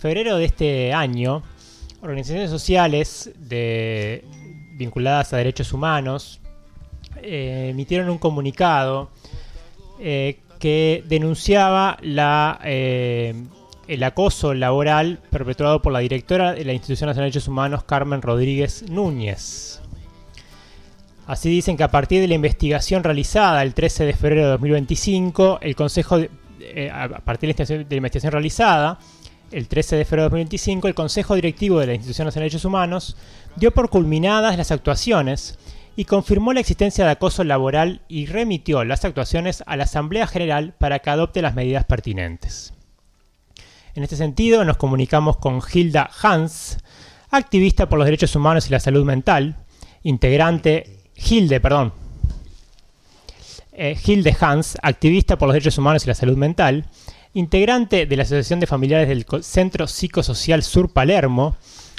febrero de este año, organizaciones sociales vinculadas a derechos humanos emitieron un comunicado que denunciaba el acoso laboral perpetrado por la directora de la Institución Nacional de Derechos Humanos, Carmen Rodríguez Núñez. Así dicen que a partir de la investigación realizada el 13 de febrero de 2025, el Consejo Directivo de la Institución Nacional de Derechos Humanos dio por culminadas las actuaciones y confirmó la existencia de acoso laboral y remitió las actuaciones a la Asamblea General para que adopte las medidas pertinentes. En este sentido, nos comunicamos con Hilde Hans, activista por los derechos humanos y la salud mental, Hilde Hans, activista por los derechos humanos y la salud mental, integrante de la Asociación de Familiares del Centro Psicosocial Sur Palermo.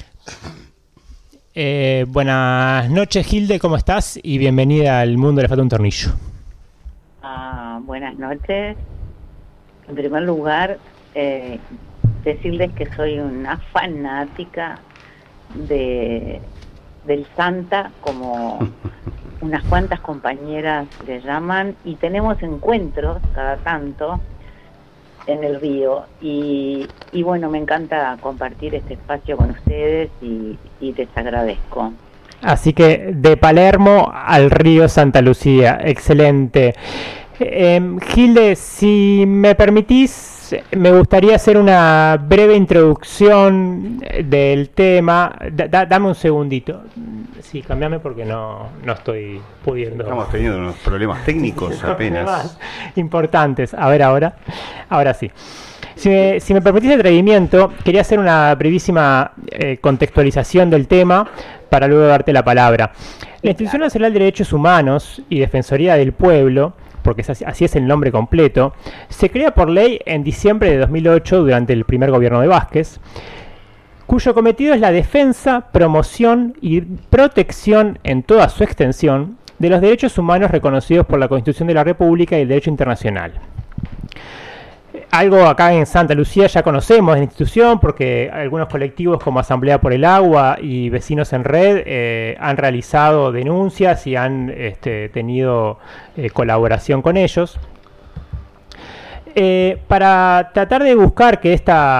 Buenas noches, Hilde, ¿cómo estás? Y bienvenida al mundo Le Falta un Tornillo. Buenas noches. En primer lugar, decirles que soy una fanática del Santa, como unas cuantas compañeras le llaman, y tenemos encuentros cada tanto en el río, y bueno, me encanta compartir este espacio con ustedes y les agradezco. Así que de Palermo al río Santa Lucía, excelente. Hilde, si me permitís, me gustaría hacer una breve introducción del tema. Dame un segundito. Sí, cambiame porque no estoy pudiendo. Estamos teniendo unos problemas técnicos apenas. Problemas importantes. A ver, ahora sí. Si me permitís el atrevimiento, quería hacer una brevísima contextualización del tema para luego darte la palabra. La Institución Nacional de Derechos Humanos y Defensoría del Pueblo, porque así es el nombre completo, se crea por ley en diciembre de 2008 durante el primer gobierno de Vázquez, cuyo cometido es la defensa, promoción y protección en toda su extensión de los derechos humanos reconocidos por la Constitución de la República y el derecho internacional. Algo acá en Santa Lucía ya conocemos de la institución porque algunos colectivos como Asamblea por el Agua y Vecinos en Red han realizado denuncias y han tenido colaboración con ellos. Para tratar de buscar que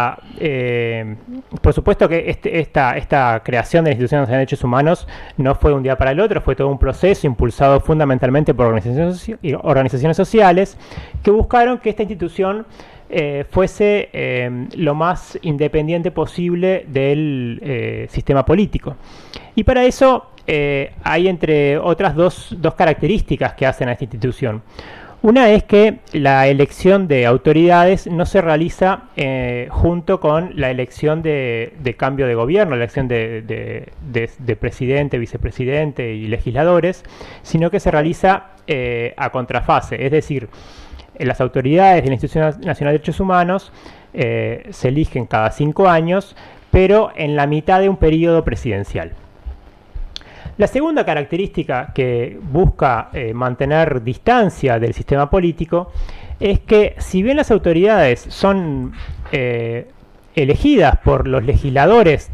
por supuesto que esta creación de la Institución Nacional de Derechos Humanos no fue un día para el otro, fue todo un proceso impulsado fundamentalmente por organizaciones sociales que buscaron que esta institución fuese lo más independiente posible del sistema político. Y para eso hay entre otras dos características que hacen a esta institución. Una es que la elección de autoridades no se realiza junto con la elección de cambio de gobierno, la elección de presidente, vicepresidente y legisladores, sino que se realiza a contrafase, es decir, las autoridades de la Institución Nacional de Derechos Humanos se eligen cada 5 años, pero en la mitad de un periodo presidencial. La segunda característica que busca mantener distancia del sistema político es que, si bien las autoridades son elegidas por los legisladores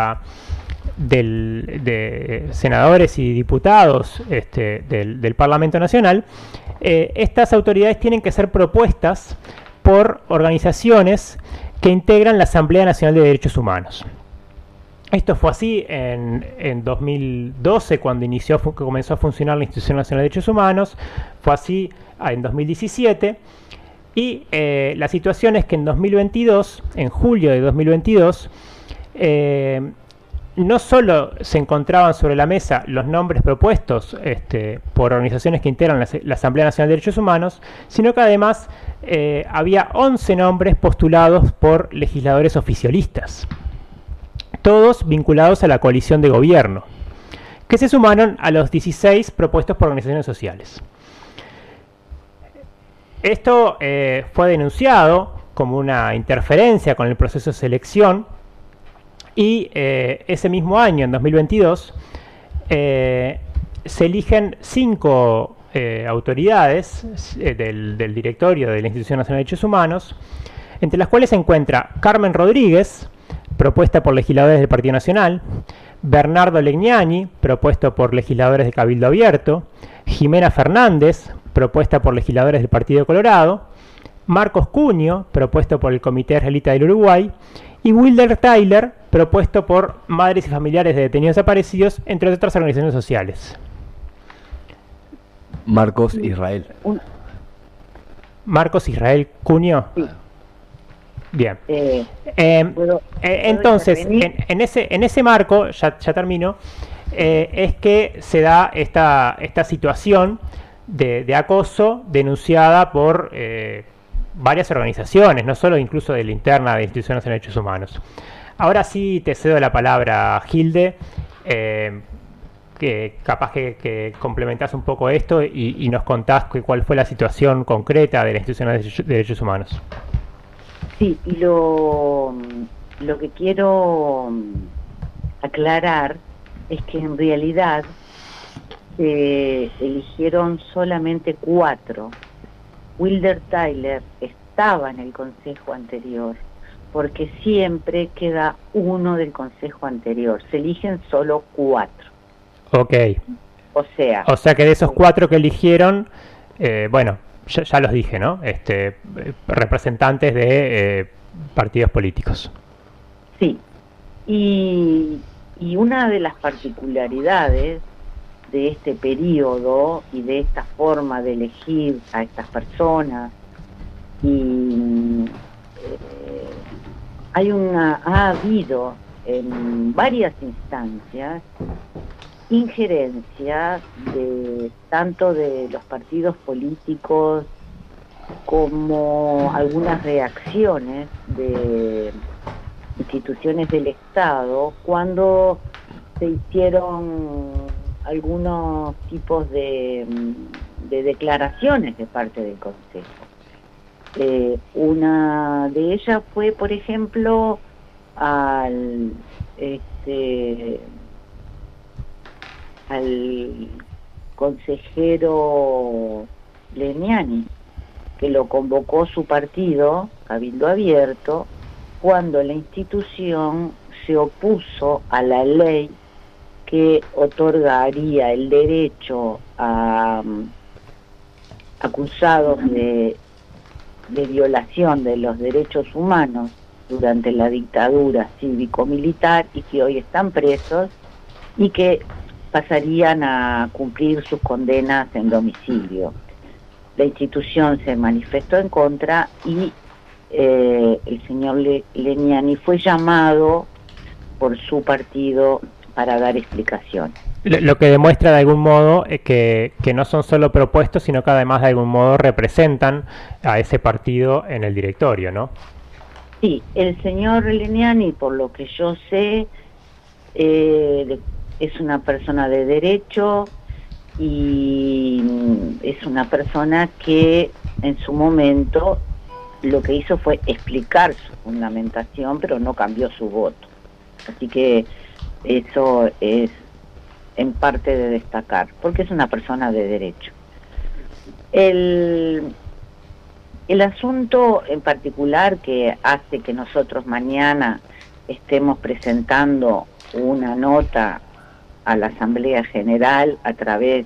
de senadores y diputados del Parlamento Nacional, estas autoridades tienen que ser propuestas por organizaciones que integran la Asamblea Nacional de Derechos Humanos. Esto fue así en 2012, cuando comenzó a funcionar la Institución Nacional de Derechos Humanos, fue así en 2017, y la situación es que en 2022, en julio de 2022, no solo se encontraban sobre la mesa los nombres propuestos por organizaciones que integran la Asamblea Nacional de Derechos Humanos, sino que además había 11 nombres postulados por legisladores oficialistas, todos vinculados a la coalición de gobierno, que se sumaron a los 16 propuestos por organizaciones sociales. Esto fue denunciado como una interferencia con el proceso de selección y ese mismo año, en 2022, se eligen 5 autoridades del directorio de la Institución Nacional de Derechos Humanos, entre las cuales se encuentra Carmen Rodríguez, propuesta por legisladores del Partido Nacional; Bernardo Legnani, propuesto por legisladores de Cabildo Abierto; Jimena Fernández, propuesta por legisladores del Partido Colorado; Marcos Cuño, propuesto por el Comité Israelita del Uruguay; y Wilder Tyler, propuesto por madres y familiares de detenidos desaparecidos, entre otras organizaciones sociales. Marcos Israel. Marcos Israel Cuño. Sí. Bien. ¿Puedo Entonces, intervenir? en ese marco, ya termino, es que se da esta situación de acoso denunciada por varias organizaciones, no solo incluso de la interna de instituciones de derechos humanos. Ahora sí te cedo la palabra, Hilde, que capaz que complementás un poco esto y nos contás cuál fue la situación concreta de las instituciones de derechos humanos. Sí, y lo que quiero aclarar es que en realidad se eligieron solamente 4. Wilder Tyler estaba en el consejo anterior, porque siempre queda uno del consejo anterior. Se eligen solo 4. Ok. O sea que de esos 4 que eligieron, bueno, ya los dije, ¿no? Representantes de partidos políticos. sí. Y una de las particularidades de este periodo y de esta forma de elegir a estas personas, y ha habido en varias instancias injerencia de tanto de los partidos políticos como algunas reacciones de instituciones del Estado cuando se hicieron algunos tipos de declaraciones de parte del Consejo. Una de ellas fue, por ejemplo, al consejero Legnani, que lo convocó su partido, Cabildo Abierto, cuando la institución se opuso a la ley que otorgaría el derecho a acusados de violación de los derechos humanos durante la dictadura cívico-militar y que hoy están presos y que pasarían a cumplir sus condenas en domicilio. La institución se manifestó en contra y el señor Legnani fue llamado por su partido para dar explicaciones. Lo que demuestra de algún modo es que no son solo propuestos, sino que además de algún modo representan a ese partido en el directorio, ¿no? Sí, el señor Legnani, por lo que yo sé, es una persona de derecho y es una persona que en su momento lo que hizo fue explicar su fundamentación, pero no cambió su voto. Así que eso es en parte de destacar, porque es una persona de derecho. El asunto en particular que hace que nosotros mañana estemos presentando una nota a la Asamblea General a través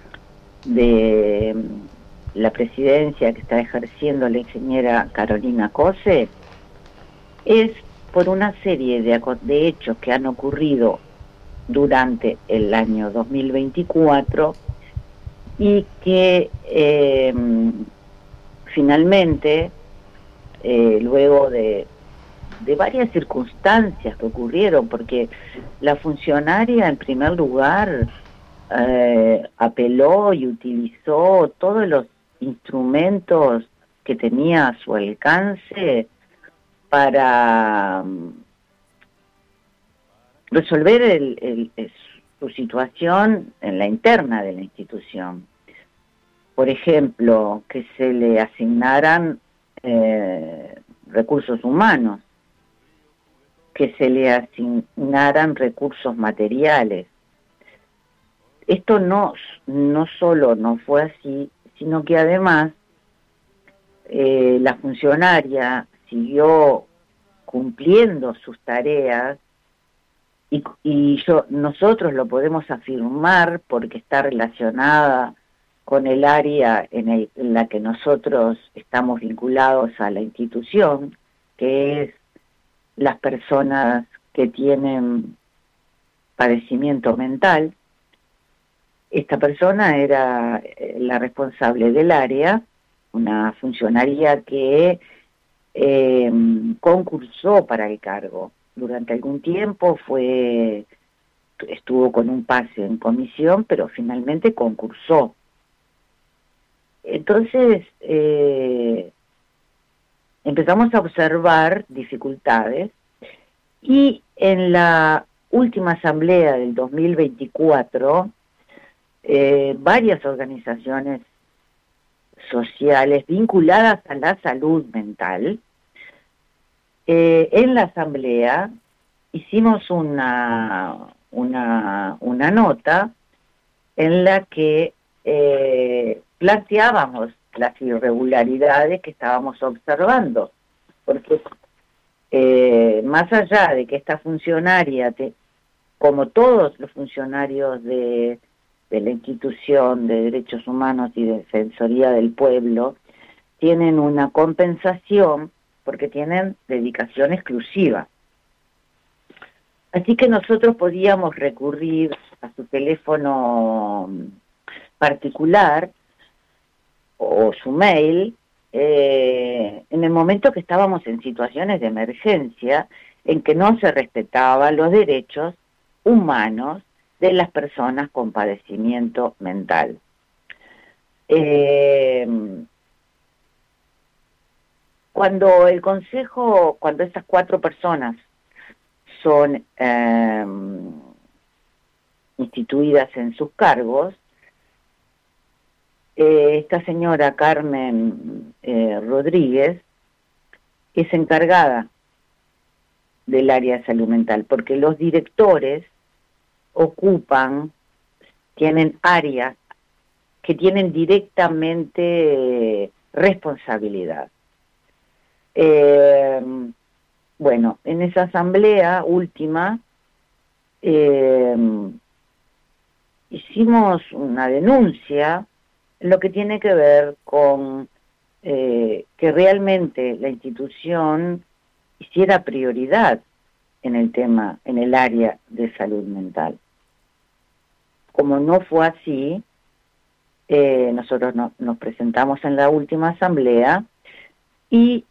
de la presidencia que está ejerciendo la ingeniera Carolina Cose, es por una serie de hechos que han ocurrido durante el año 2024 y que finalmente, luego de varias circunstancias que ocurrieron, porque la funcionaria en primer lugar apeló y utilizó todos los instrumentos que tenía a su alcance para resolver su situación en la interna de la institución. Por ejemplo, que se le asignaran recursos humanos, que se le asignaran recursos materiales. Esto no solo no fue así, sino que además la funcionaria siguió cumpliendo sus tareas, nosotros lo podemos afirmar porque está relacionada con el área en la que nosotros estamos vinculados a la institución, que es las personas que tienen padecimiento mental. Esta persona era la responsable del área, una funcionaria que concursó para el cargo. Durante algún tiempo estuvo con un pase en comisión, pero finalmente concursó. Entonces empezamos a observar dificultades, y en la última asamblea del 2024, varias organizaciones sociales vinculadas a la salud mental, en la asamblea hicimos una nota en la que planteábamos las irregularidades que estábamos observando, porque más allá de que esta funcionaria, como todos los funcionarios de la institución de derechos humanos y defensoría del pueblo, tienen una compensación porque tienen dedicación exclusiva. Así que nosotros podíamos recurrir a su teléfono particular o su mail en el momento que estábamos en situaciones de emergencia en que no se respetaban los derechos humanos de las personas con padecimiento mental. Cuando el Consejo, cuando estas 4 personas son instituidas en sus cargos, esta señora Carmen Rodríguez es encargada del área de salud mental, porque los directores tienen áreas que tienen directamente responsabilidad. Bueno, en esa asamblea última hicimos una denuncia en lo que tiene que ver con que realmente la institución hiciera prioridad en el área de salud mental. Como no fue así, nosotros nos presentamos en la última asamblea y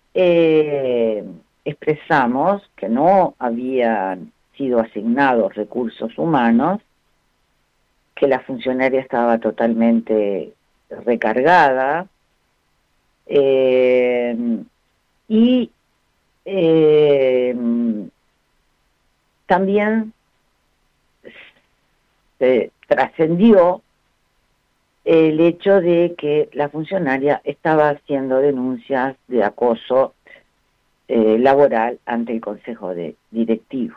expresamos que no habían sido asignados recursos humanos, que la funcionaria estaba totalmente recargada, y también trascendió el hecho de que la funcionaria estaba haciendo denuncias de acoso laboral ante el Consejo Directivo.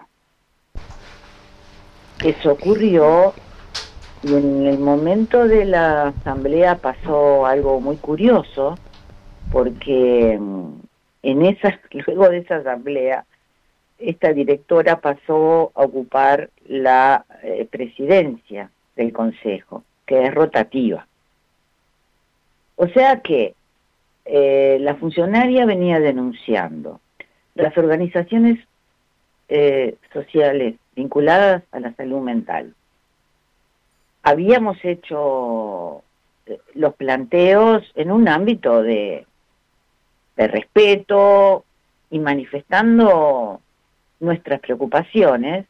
Eso ocurrió, y en el momento de la asamblea pasó algo muy curioso, porque luego de esa asamblea, esta directora pasó a ocupar la presidencia del Consejo, que es rotativa. O sea que la funcionaria venía denunciando. Las organizaciones sociales vinculadas a la salud mental habíamos hecho los planteos en un ámbito de respeto y manifestando nuestras preocupaciones.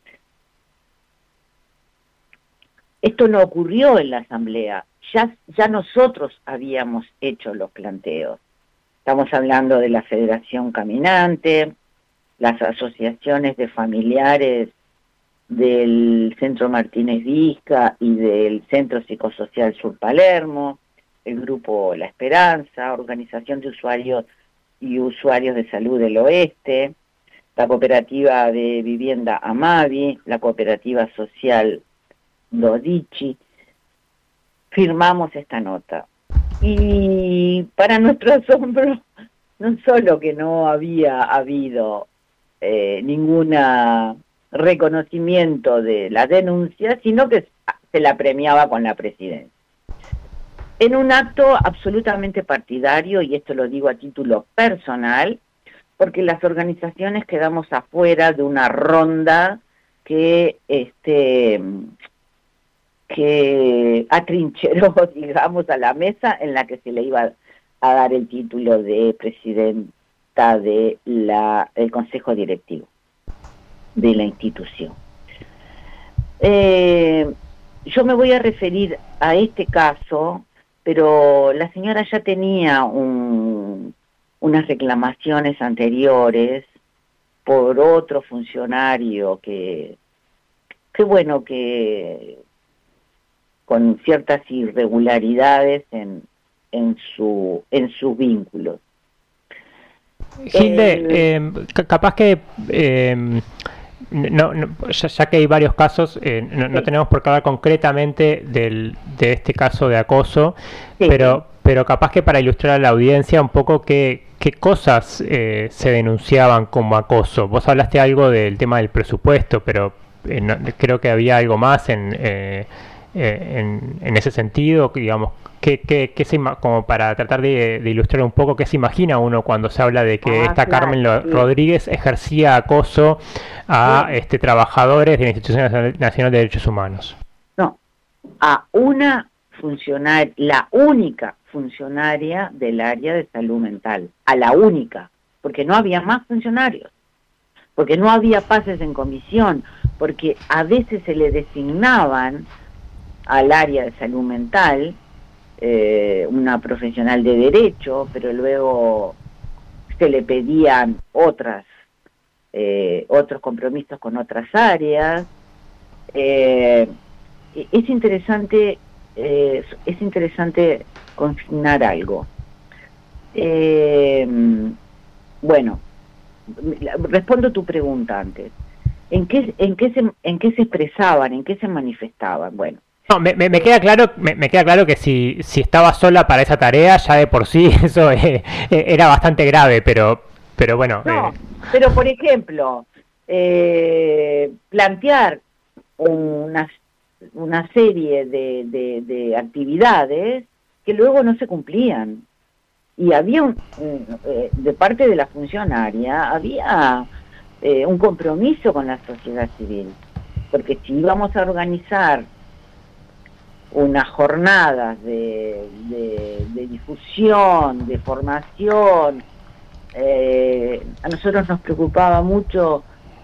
Esto no ocurrió en la asamblea, ya nosotros habíamos hecho los planteos. Estamos hablando de la Federación Caminante, las asociaciones de familiares del Centro Martínez Vizca y del Centro Psicosocial Sur Palermo, el Grupo La Esperanza, Organización de Usuarios y Usuarios de Salud del Oeste, la Cooperativa de Vivienda Amavi, la Cooperativa Social Dodici. Firmamos esta nota. Y para nuestro asombro, no solo que no había habido ningún reconocimiento de la denuncia, sino que se la premiaba con la presidencia. En un acto absolutamente partidario, y esto lo digo a título personal, porque las organizaciones quedamos afuera de una ronda que atrincheró, digamos, a la mesa en la que se le iba a dar el título de presidenta de el Consejo Directivo de la institución. Yo me voy a referir a este caso, pero la señora ya tenía unas reclamaciones anteriores por otro funcionario que bueno, que con ciertas irregularidades en sus vínculos. Gilde, capaz que ya que hay varios casos, no tenemos por qué hablar concretamente de este caso de acoso, sí, pero capaz que para ilustrar a la audiencia un poco qué cosas se denunciaban como acoso. Vos hablaste algo del tema del presupuesto, pero creo que había algo más en ese sentido, digamos. Como para tratar de ilustrar un poco qué se imagina uno cuando se habla de que esta Carmen Rodríguez ejercía acoso a trabajadores de la Institución Nacional de Derechos Humanos? No, a una funcionaria, la única funcionaria del área de salud mental, a la única, porque no había más funcionarios, porque no había pases en comisión, porque a veces se le designaban al área de salud mental una profesional de derecho, pero luego se le pedían otros compromisos con otras áreas. Es interesante consignar algo. Bueno, respondo tu pregunta antes. ¿En qué se expresaban, en qué se manifestaban? Bueno. No, me queda claro que si estaba sola para esa tarea, ya de por sí eso era bastante grave, pero bueno. No, pero por ejemplo, plantear una serie de actividades que luego no se cumplían. Y había de parte de la funcionaria, había un compromiso con la sociedad civil, porque si íbamos a organizar unas jornadas de difusión, de formación, a nosotros nos preocupaba mucho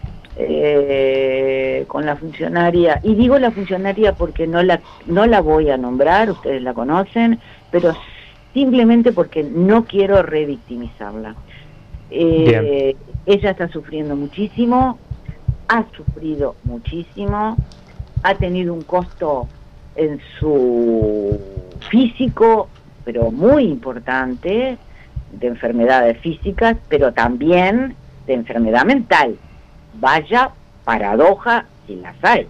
con la funcionaria, y digo la funcionaria porque no la voy a nombrar, ustedes la conocen, pero simplemente porque no quiero revictimizarla. Ella está sufriendo muchísimo, ha sufrido muchísimo, ha tenido un costo en su físico, pero muy importante, de enfermedades físicas, pero también de enfermedad mental. Vaya paradoja si las hay.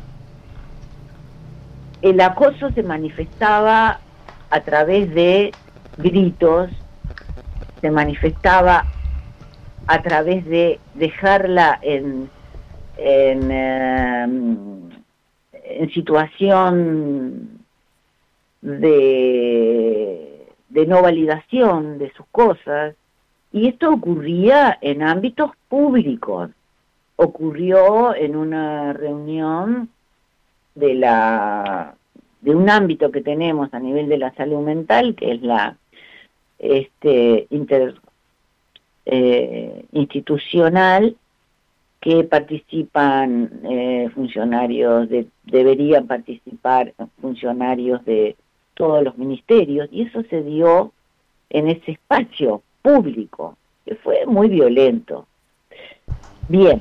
El acoso se manifestaba a través de gritos, se manifestaba a través de dejarla en situación de no validación de sus cosas, y esto ocurría en ámbitos públicos. Ocurrió en una reunión de un ámbito que tenemos a nivel de la salud mental, que es la institucional, que participan funcionarios deberían participar funcionarios de todos los ministerios, y eso se dio en ese espacio público, que fue muy violento. Bien,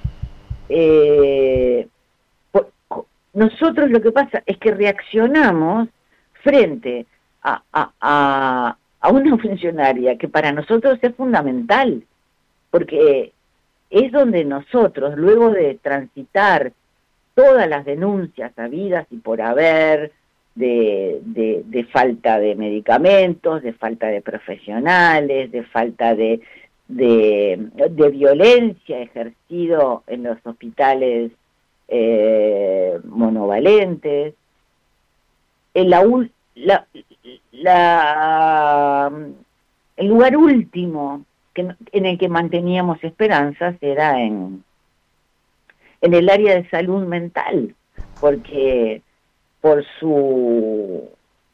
nosotros lo que pasa es que reaccionamos frente a una funcionaria que para nosotros es fundamental, porque es donde nosotros, luego de transitar todas las denuncias habidas y por haber, de falta de medicamentos, de falta de profesionales, de falta de violencia ejercido en los hospitales monovalentes. El lugar último en el que manteníamos esperanzas era en el área de salud mental, porque por su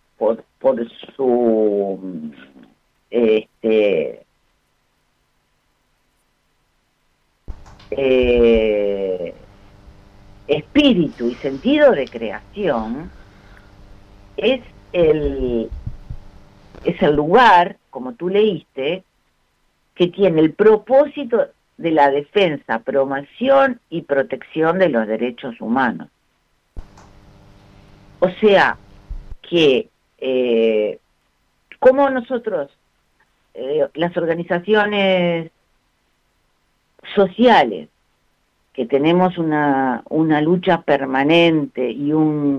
espíritu y sentido de creación es el lugar, como tú leíste, que tiene el propósito de la defensa, promoción y protección de los derechos humanos. O sea, que como nosotros, las organizaciones sociales, que tenemos una lucha permanente y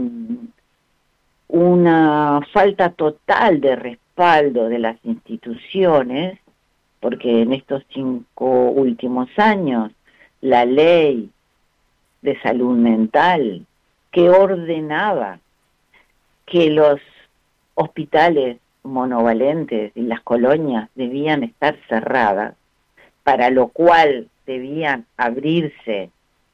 una falta total de respaldo de las instituciones, porque en estos 5 últimos años la ley de salud mental que ordenaba que los hospitales monovalentes y las colonias debían estar cerradas, para lo cual debían abrirse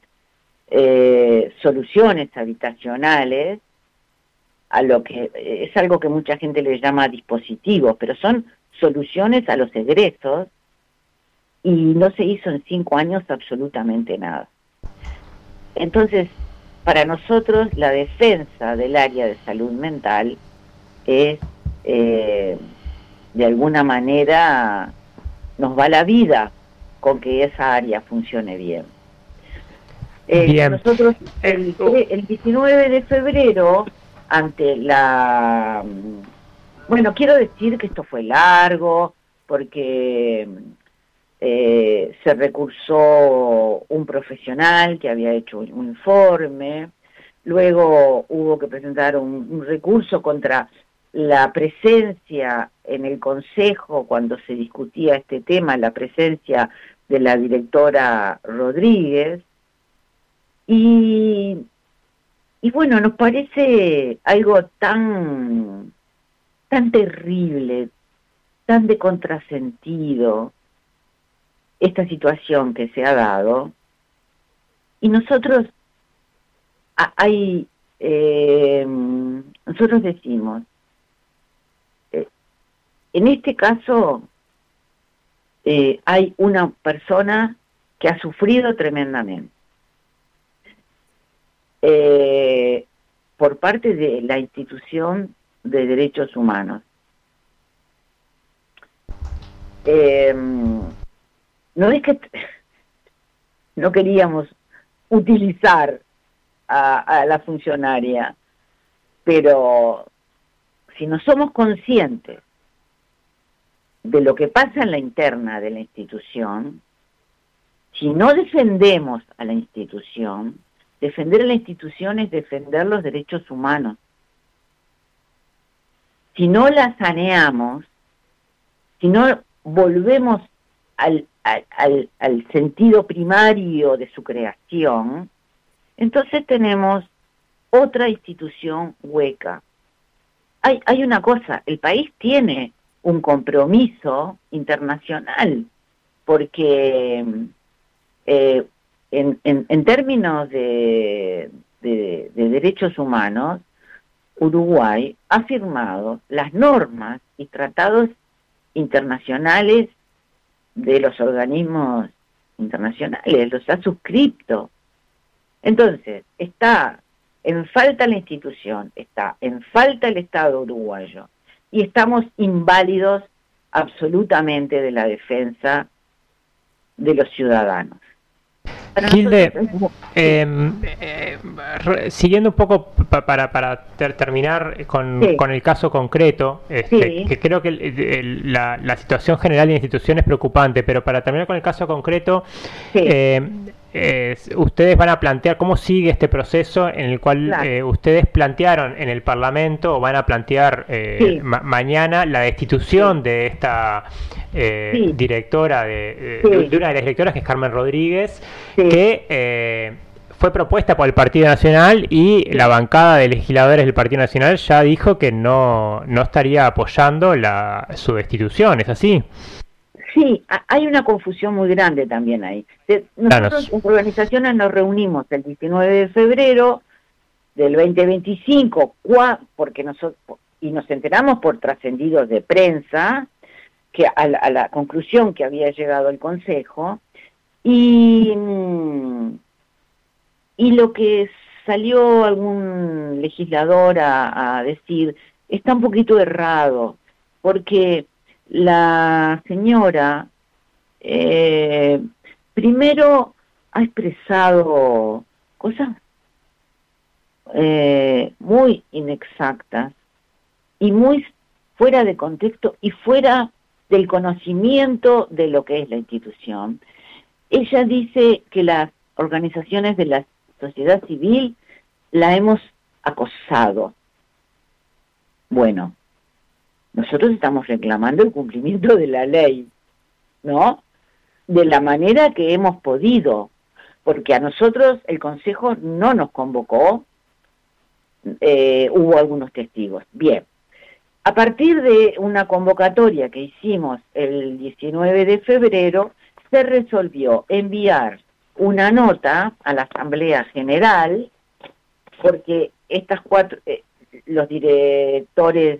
soluciones habitacionales, a lo que es algo que mucha gente le llama dispositivos, pero son soluciones a los egresos, y no se hizo en 5 años absolutamente nada. Entonces, para nosotros la defensa del área de salud mental es, de alguna manera, nos va la vida con que esa área funcione bien. Bien. Nosotros el 19 de febrero, ante la... Bueno, quiero decir que esto fue largo, porque se recursó un profesional que había hecho un informe, luego hubo que presentar un recurso contra la presencia en el Consejo, cuando se discutía este tema, la presencia de la directora Rodríguez, y bueno, nos parece algo tan terrible, tan de contrasentido, esta situación que se ha dado, y nosotros nosotros decimos, en este caso hay una persona que ha sufrido tremendamente por parte de la institución de derechos humanos. No es que no queríamos utilizar a la funcionaria, pero si no somos conscientes de lo que pasa en la interna de la institución, si no defendemos a la institución, defender a la institución es defender los derechos humanos. Si no la saneamos, si no volvemos al sentido primario de su creación, entonces tenemos otra institución hueca. Hay una cosa, el país tiene un compromiso internacional, porque en términos de derechos humanos, Uruguay ha firmado las normas y tratados internacionales de los organismos internacionales, los ha suscrito. Entonces, está en falta la institución, está en falta el Estado uruguayo, y estamos inválidos absolutamente de la defensa de los ciudadanos. Gilde, siguiendo un poco para terminar con el caso concreto, que creo que la situación general de la institución es preocupante, pero para terminar con el caso concreto, ustedes van a plantear cómo sigue este proceso en el cual ustedes plantearon en el Parlamento, o van a plantear mañana la destitución de esta directora, de una de las directoras, que es Carmen Rodríguez, que fue propuesta por el Partido Nacional, y la bancada de legisladores del Partido Nacional ya dijo que no estaría apoyando su destitución. ¿Es así? Sí, hay una confusión muy grande también ahí. Nosotros en organizaciones nos reunimos el 19 de febrero del 2025, porque nos enteramos por trascendidos de prensa que a la conclusión que había llegado el Consejo, y lo que salió algún legislador a decir está un poquito errado, porque la señora primero ha expresado cosas muy inexactas y muy fuera de contexto y fuera del conocimiento de lo que es la institución. Ella dice que las organizaciones de la sociedad civil la hemos acosado. Bueno, nosotros estamos reclamando el cumplimiento de la ley, ¿no? De la manera que hemos podido, porque a nosotros el Consejo no nos convocó, hubo algunos testigos. Bien, a partir de una convocatoria que hicimos el 19 de febrero, se resolvió enviar una nota a la Asamblea General, porque estas los directores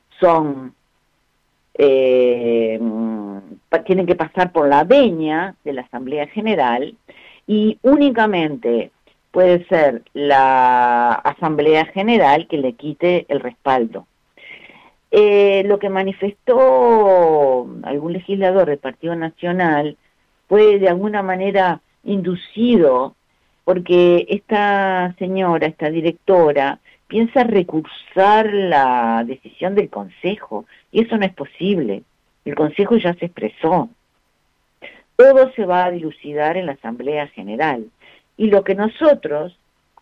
tienen que pasar por la venia de la Asamblea General, y únicamente puede ser la Asamblea General que le quite el respaldo. Lo que manifestó algún legislador del Partido Nacional fue de alguna manera inducido, porque esta señora, esta directora, piensa recursar la decisión del Consejo, y eso no es posible. El Consejo ya se expresó. Todo se va a dilucidar en la Asamblea General. Y lo que nosotros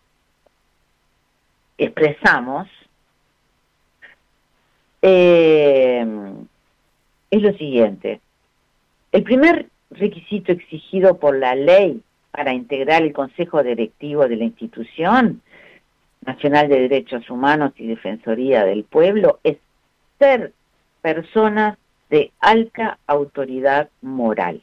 expresamos es lo siguiente. El primer requisito exigido por la ley para integrar el Consejo Directivo de la Institución Nacional de Derechos Humanos y Defensoría del Pueblo es ser personas de alta autoridad moral.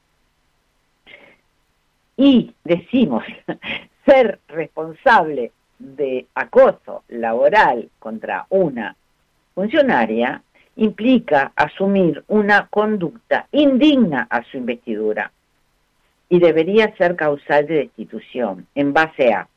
Y decimos, ser responsable de acoso laboral contra una funcionaria implica asumir una conducta indigna a su investidura y debería ser causal de destitución en base a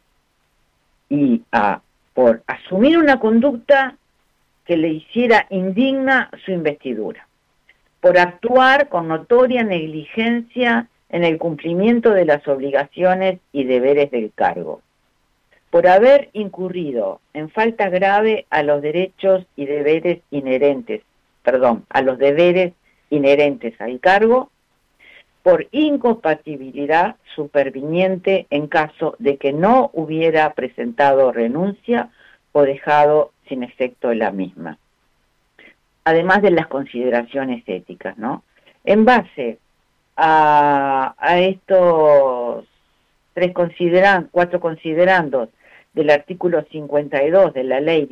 por asumir una conducta que le hiciera indigna su investidura, por actuar con notoria negligencia en el cumplimiento de las obligaciones y deberes del cargo, por haber incurrido en falta grave a los derechos y deberes inherentes, a los deberes inherentes al cargo, por incompatibilidad superviniente en caso de que no hubiera presentado renuncia o dejado sin efecto la misma. Además de las consideraciones éticas, ¿no? En base a estos cuatro considerandos del artículo 52 de la ley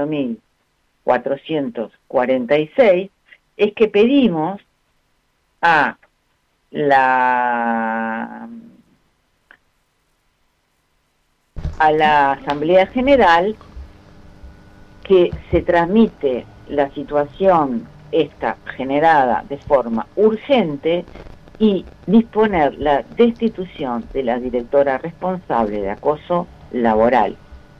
18.446, es que pedimos a la Asamblea General que se transmite la situación esta generada de forma urgente y disponer la destitución de la directora responsable de acoso laboral.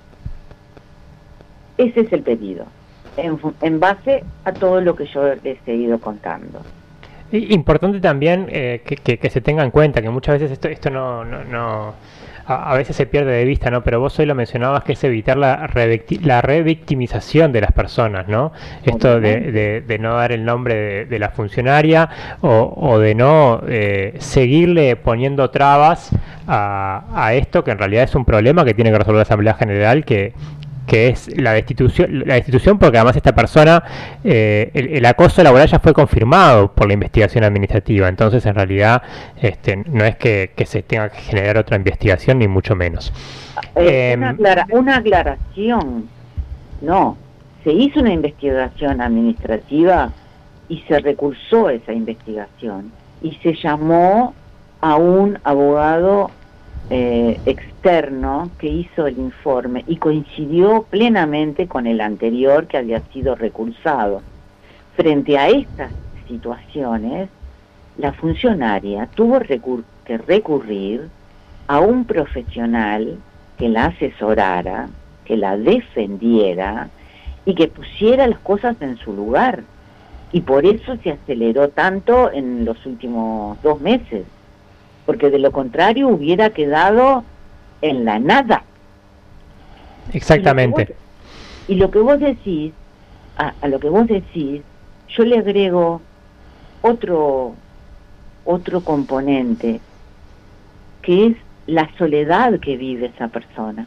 Ese es el pedido, en base a todo lo que yo les he ido contando. Importante también que se tenga en cuenta que muchas veces esto no a veces se pierde de vista, ¿no? Pero vos hoy lo mencionabas, que es evitar la revictimización de las personas, ¿no? Esto de no dar el nombre de la funcionaria o de no seguirle poniendo trabas a esto, que en realidad es un problema que tiene que resolver la Asamblea General, que es la destitución, porque además esta persona, el acoso laboral ya fue confirmado por la investigación administrativa, entonces en realidad no es que se tenga que generar otra investigación, ni mucho menos. Una aclaración, no, se hizo una investigación administrativa y se recursó esa investigación y se llamó a un abogado externo que hizo el informe y coincidió plenamente con el anterior que había sido recursado. Frente a estas situaciones, la funcionaria tuvo que recurrir a un profesional que la asesorara, que la defendiera y que pusiera las cosas en su lugar. Y por eso se aceleró tanto en los últimos 2 meses. Porque de lo contrario hubiera quedado en la nada. Exactamente. Y lo que vos decís, a lo que vos decís, yo le agrego otro componente, que es la soledad que vive esa persona.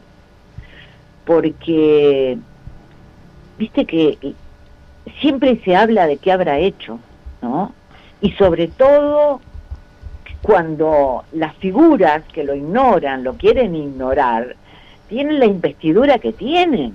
Porque, viste que siempre se habla de qué habrá hecho, ¿no? Y sobre todo cuando las figuras que lo ignoran, lo quieren ignorar, tienen la investidura que tienen.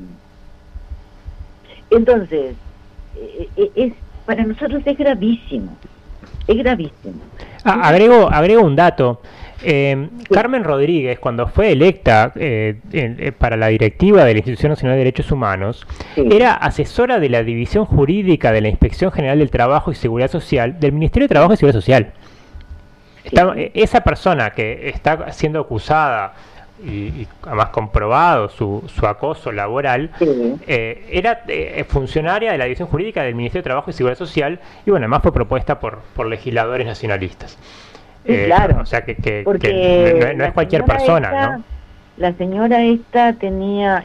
Entonces, para nosotros es gravísimo, es gravísimo. Agrego un dato. Carmen Rodríguez, cuando fue electa para la directiva de la Institución Nacional de Derechos Humanos, era asesora de la División Jurídica de la Inspección General del Trabajo y Seguridad Social del Ministerio de Trabajo y Seguridad Social. Esa persona que está siendo acusada y además comprobado su acoso laboral, era funcionaria de la División Jurídica del Ministerio de Trabajo y Seguridad Social, y bueno, además fue propuesta por legisladores nacionalistas. Claro, o sea que no es cualquier persona, ¿no? La señora esta tenía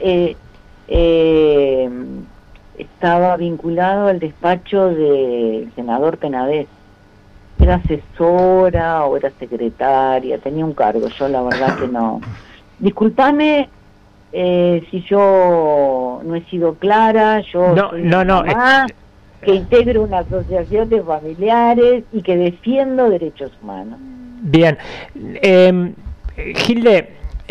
estaba vinculado al despacho del senador Penades. Era asesora o era secretaria, tenía un cargo, yo la verdad que no. Disculpame si yo no he sido clara, yo soy una mamá que integro una asociación de familiares y que defiendo derechos humanos. Bien, Hilde,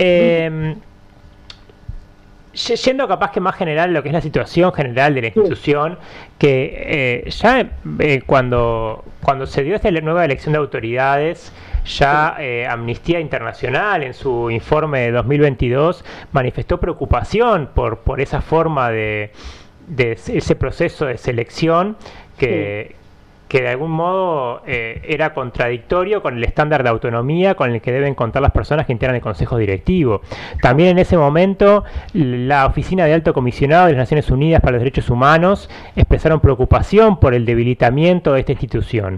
yendo capaz que más general lo que es la situación general de la institución, que ya cuando se dio esta nueva elección de autoridades, ya Amnistía Internacional en su informe de 2022 manifestó preocupación por esa forma de ese proceso de selección que de algún modo era contradictorio con el estándar de autonomía con el que deben contar las personas que integran el Consejo Directivo. También en ese momento la Oficina de Alto Comisionado de las Naciones Unidas para los Derechos Humanos expresaron preocupación por el debilitamiento de esta institución.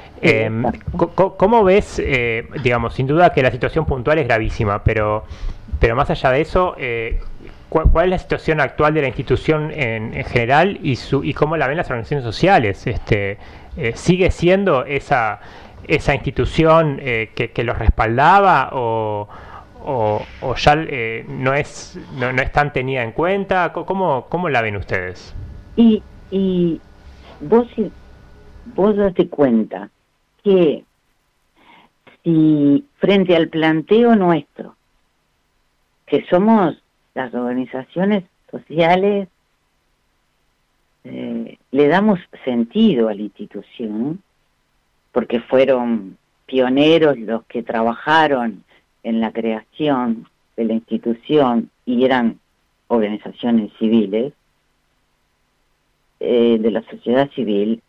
¿Cómo ves, digamos, sin duda que la situación puntual es gravísima, pero más allá de eso, ¿cuál es la situación actual de la institución en general y cómo la ven las organizaciones sociales? ¿Sigue siendo esa institución que los respaldaba o ya no es tan tenida en cuenta? ¿Cómo la ven ustedes? Y vos date cuenta que si frente al planteo nuestro, que somos las organizaciones sociales, le damos sentido a la institución, porque fueron pioneros los que trabajaron en la creación de la institución y eran organizaciones civiles, de la sociedad civil,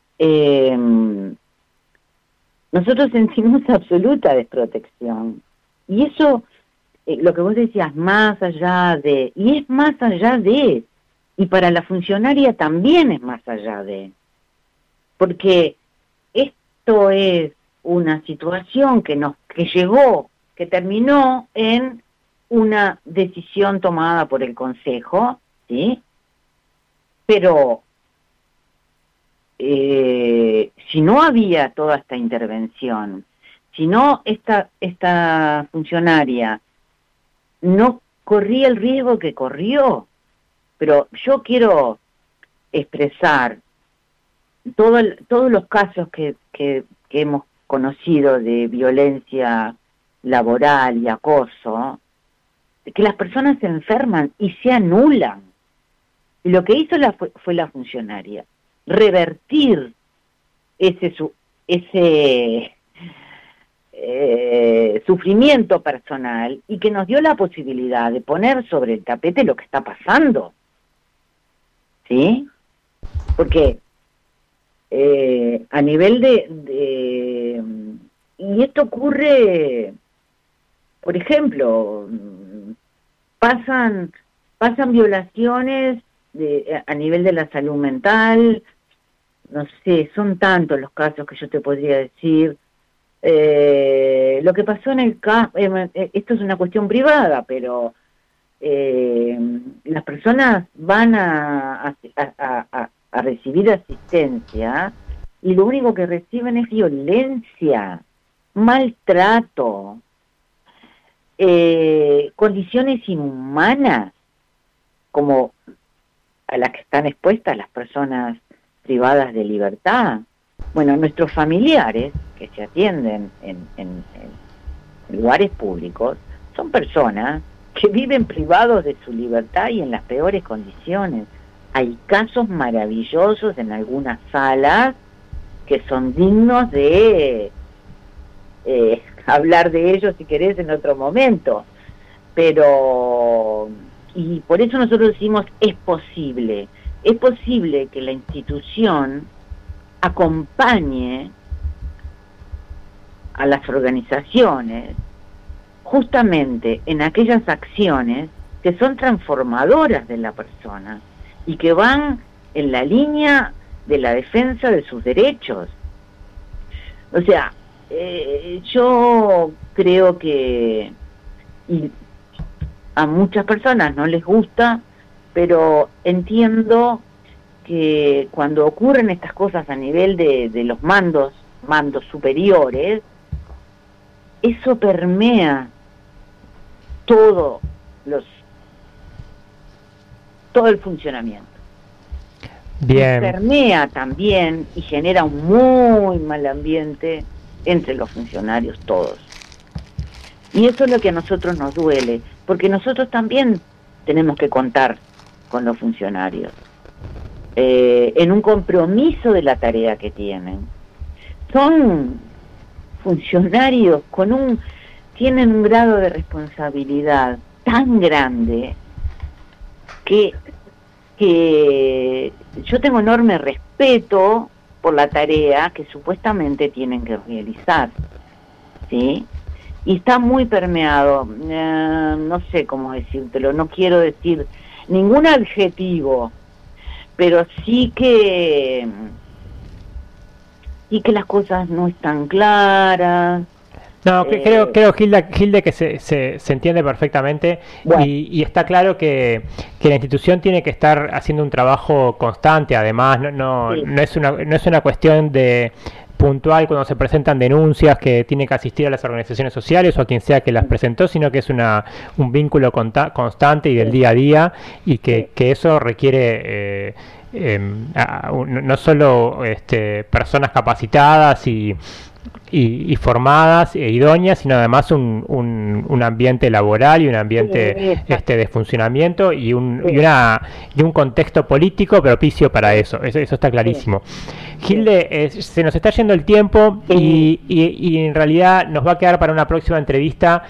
nosotros sentimos absoluta desprotección. Y eso, lo que vos decías, más allá de, y es más allá de, y para la funcionaria también es más allá de, porque esto es una situación que terminó en una decisión tomada por el Consejo, ¿sí? Pero si no había toda esta intervención, si no esta funcionaria no corría el riesgo que corrió, pero yo quiero expresar todos los casos que hemos conocido de violencia laboral y acoso, que las personas se enferman y se anulan. Y lo que hizo fue la funcionaria revertir ese sufrimiento personal y que nos dio la posibilidad de poner sobre el tapete lo que está pasando, ¿sí? Porque a nivel y esto ocurre, por ejemplo, pasan violaciones a nivel de la salud mental, no sé, son tantos los casos que yo te podría decir. Lo que pasó en el caso, esto es una cuestión privada, pero las personas van a recibir asistencia y lo único que reciben es violencia, maltrato, condiciones inhumanas, como a las que están expuestas las personas privadas de libertad. Bueno, nuestros familiares que se atienden en lugares públicos son personas que viven privados de su libertad y en las peores condiciones. Hay casos maravillosos en algunas salas que son dignos de hablar de ellos, si querés, en otro momento. Pero, y por eso nosotros decimos, es posible que la institución acompañe a las organizaciones justamente en aquellas acciones que son transformadoras de la persona y que van en la línea de la defensa de sus derechos. O sea, yo creo que a muchas personas no les gusta, pero entiendo que cuando ocurren estas cosas a nivel de los mandos superiores, eso permea todo el funcionamiento. Bien. Y permea también y genera un muy mal ambiente entre los funcionarios todos. Y eso es lo que a nosotros nos duele, porque nosotros también tenemos que contar con los funcionarios en un compromiso de la tarea que tienen. Son funcionarios tienen un grado de responsabilidad tan grande que yo tengo enorme respeto por la tarea que supuestamente tienen que realizar, ¿sí? Y está muy permeado, no sé cómo decírtelo, no quiero decir ningún adjetivo, pero sí que las cosas no están claras. No, creo Hilde, que se entiende perfectamente. Bueno. Y está claro que la institución tiene que estar haciendo un trabajo constante. Además, no es una cuestión de puntual cuando se presentan denuncias que tiene que asistir a las organizaciones sociales o a quien sea que las presentó, sino que es un vínculo constante y del día a día, y que eso requiere no solo personas capacitadas y formadas e idóneas, sino además un ambiente laboral y un ambiente de funcionamiento y un contexto político propicio para eso. Eso está clarísimo. Hilde, se nos está yendo el tiempo y en realidad nos va a quedar para una próxima entrevista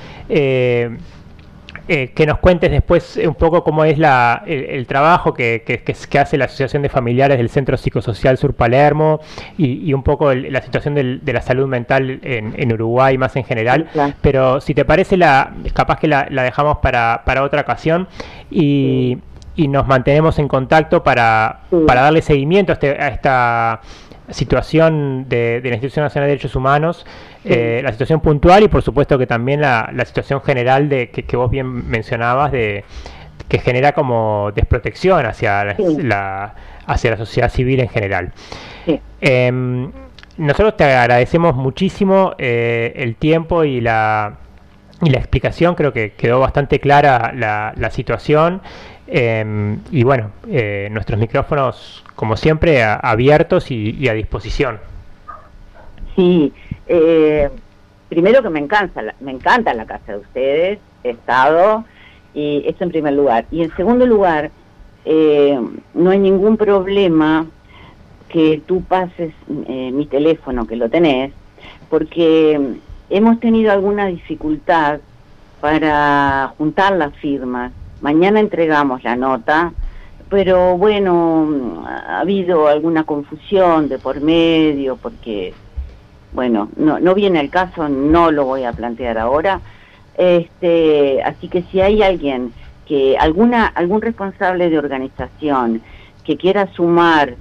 que nos cuentes después un poco cómo es el trabajo que hace la Asociación de Familiares del Centro Psicosocial Sur Palermo y un poco la situación de la salud mental en Uruguay más en general. Claro. Pero si te parece, capaz que la dejamos para otra ocasión y y nos mantenemos en contacto para darle seguimiento a esta situación de la Institución Nacional de Derechos Humanos, la situación puntual y por supuesto que también la situación general que vos bien mencionabas, que genera como desprotección hacia hacia la sociedad civil en general. Sí. Nosotros te agradecemos muchísimo el tiempo y la explicación. Creo que quedó bastante clara la situación. Y bueno, nuestros micrófonos, como siempre, abiertos y a disposición. Sí, primero que me encanta la casa de ustedes, he estado, y eso en primer lugar. Y en segundo lugar, no hay ningún problema que tú pases mi teléfono, que lo tenés, porque hemos tenido alguna dificultad para juntar las firmas. Mañana entregamos la nota, pero bueno, ha habido alguna confusión de por medio, porque, bueno, no viene el caso, no lo voy a plantear ahora. Así que si hay alguien algún responsable de organización que quiera sumar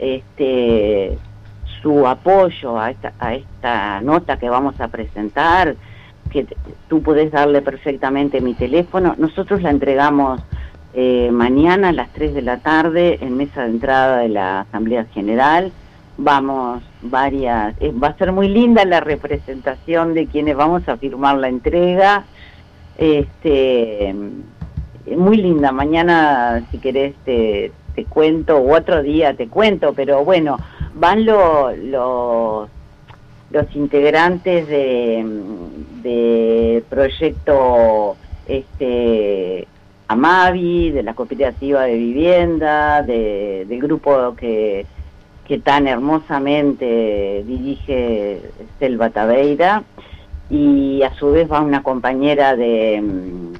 su apoyo a esta nota que vamos a presentar, que tú podés darle perfectamente mi teléfono. Nosotros la entregamos mañana a las 3 de la tarde en mesa de entrada de la Asamblea General. Vamos va a ser muy linda la representación de quienes vamos a firmar la entrega. Muy linda. Mañana, si querés, te cuento, u otro día te cuento, pero bueno, van los integrantes de proyecto Amavi, de la cooperativa de vivienda, del grupo que tan hermosamente dirige Selva Tabeira, y a su vez va una compañera de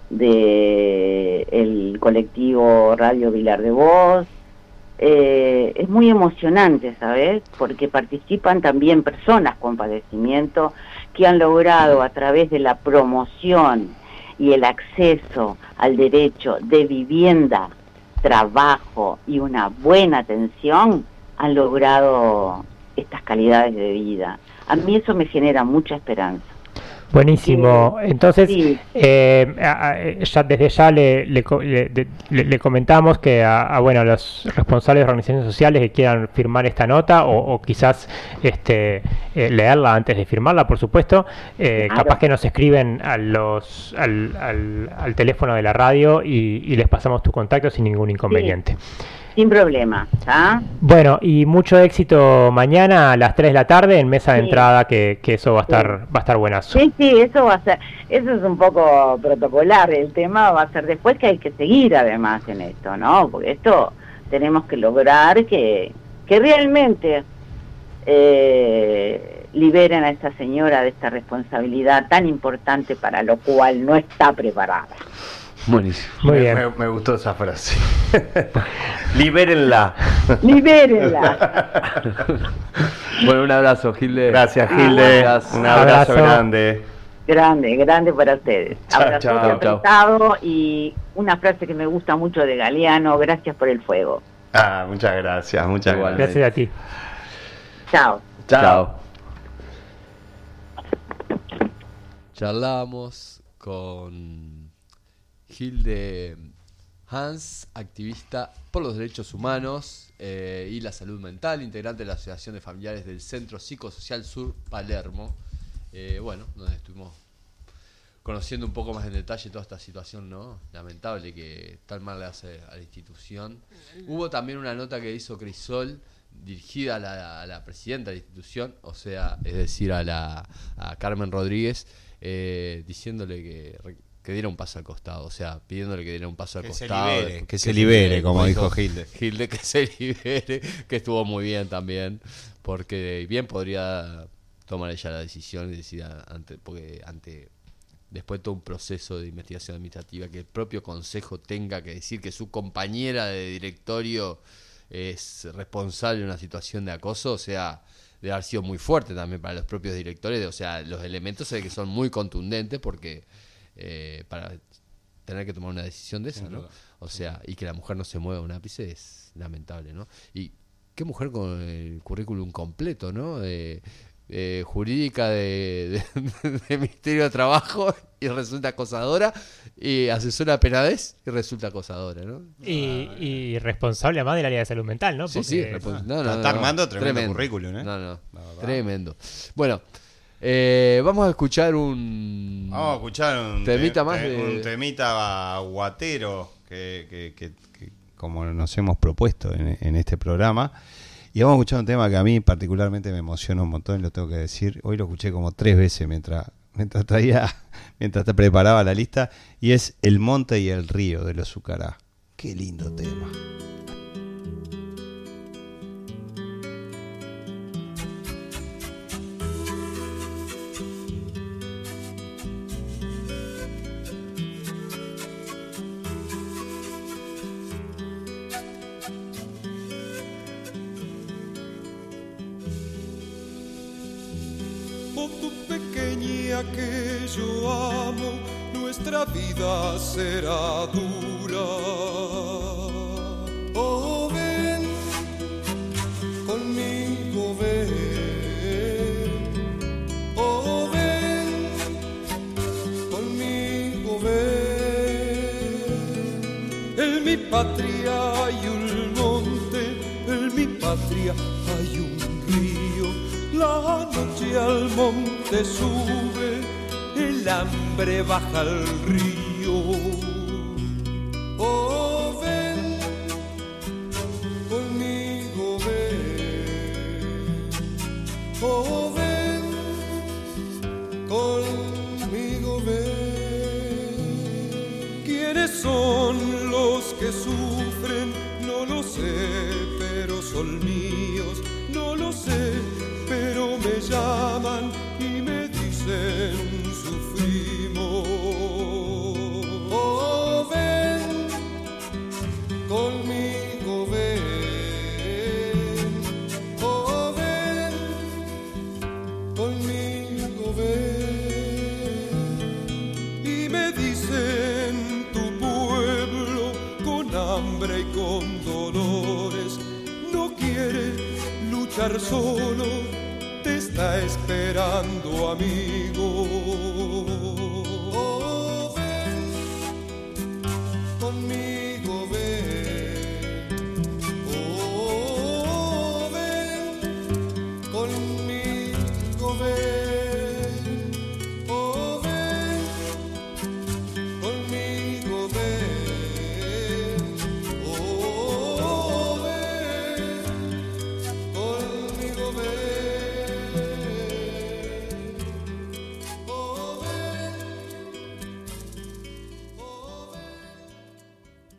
el colectivo Radio Vilar de Voz. Es muy emocionante, ¿sabes? Porque participan también personas con padecimiento que han logrado, a través de la promoción y el acceso al derecho de vivienda, trabajo y una buena atención, han logrado estas calidades de vida. A mí eso me genera mucha esperanza. Buenísimo. Entonces, sí. Ya desde ya le comentamos que a los responsables de organizaciones sociales que quieran firmar esta nota o quizás leerla antes de firmarla, por supuesto, Claro. Capaz que nos escriben al teléfono de la radio y les pasamos tu contacto sin ningún inconveniente. Sí. Sin problema, ¿ah? Bueno, y mucho éxito mañana a las 3 de la tarde en mesa de entrada, que eso va a estar buenazo. Sí, eso va a ser, eso es un poco protocolar, el tema va a ser después, que hay que seguir además en esto, ¿no? Porque esto tenemos que lograr que realmente liberen a esta señora de esta responsabilidad tan importante para lo cual no está preparada. Buenísimo. Muy bien. Me gustó esa frase. Libérenla. Libérenla. Bueno, un abrazo, Gilde. Gracias, Gilde. Un abrazo grande. Grande para ustedes. Abrazo Chao. apretado. Y una frase que me gusta mucho de Galeano: gracias por el fuego. Muchas gracias, Gracias a ti. Chao. Charlamos con Gilde Hans, activista por los derechos humanos y la salud mental, integrante de la Asociación de Familiares del Centro Psicosocial Sur Palermo. Donde estuvimos conociendo un poco más en detalle toda esta situación, ¿no? Lamentable que tal mal le hace a la institución. Hubo también una nota que hizo Crisol dirigida a la presidenta de la institución, es decir, a Carmen Rodríguez, diciéndole que diera un paso al costado, pidiéndole que diera un paso al costado. Que se libere, como dijo Gilde. Gilde, que se libere, que estuvo muy bien también, porque bien podría tomar ella la decisión y decir después de todo un proceso de investigación administrativa, que el propio consejo tenga que decir que su compañera de directorio es responsable de una situación de acoso, debe haber sido muy fuerte también para los propios directores, los elementos que son muy contundentes, porque para tener que tomar una decisión de esa, ¿no? O sea, y que la mujer no se mueva un ápice es lamentable, ¿no? Y qué mujer con el currículum completo, ¿no? Jurídica de Ministerio de Trabajo y resulta acosadora, y asesora penadez y resulta acosadora, ¿no? Y responsable además del área de salud mental, ¿no? Porque, está armando tremendo currículum, ¿eh? Tremendo. Bueno, vamos a escuchar un temita más un temita guatero que como nos hemos propuesto en este programa. Y vamos a escuchar un tema que a mí particularmente me emociona un montón, lo tengo que decir. Hoy lo escuché como 3 veces mientras te preparaba la lista, y es El Monte y el Río de los Zucará. Qué lindo tema. Que yo amo, nuestra vida será dura. Oh, ven conmigo, ven. Oh, ven conmigo, ven. En mi patria hay un monte, en mi patria hay un río. La noche al monte sube, el hambre baja al río. Oh, ven conmigo, ven. Oh, ven conmigo, ven. ¿Quiénes son los que sufren? No lo sé, pero son míos. No lo sé, pero me llaman y me dicen sufrimos. Oh, ven conmigo, ven. Oh, ven conmigo, ven. Y me dicen tu pueblo con hambre y con dolores no quiere luchar solo, te está esperando, amigo.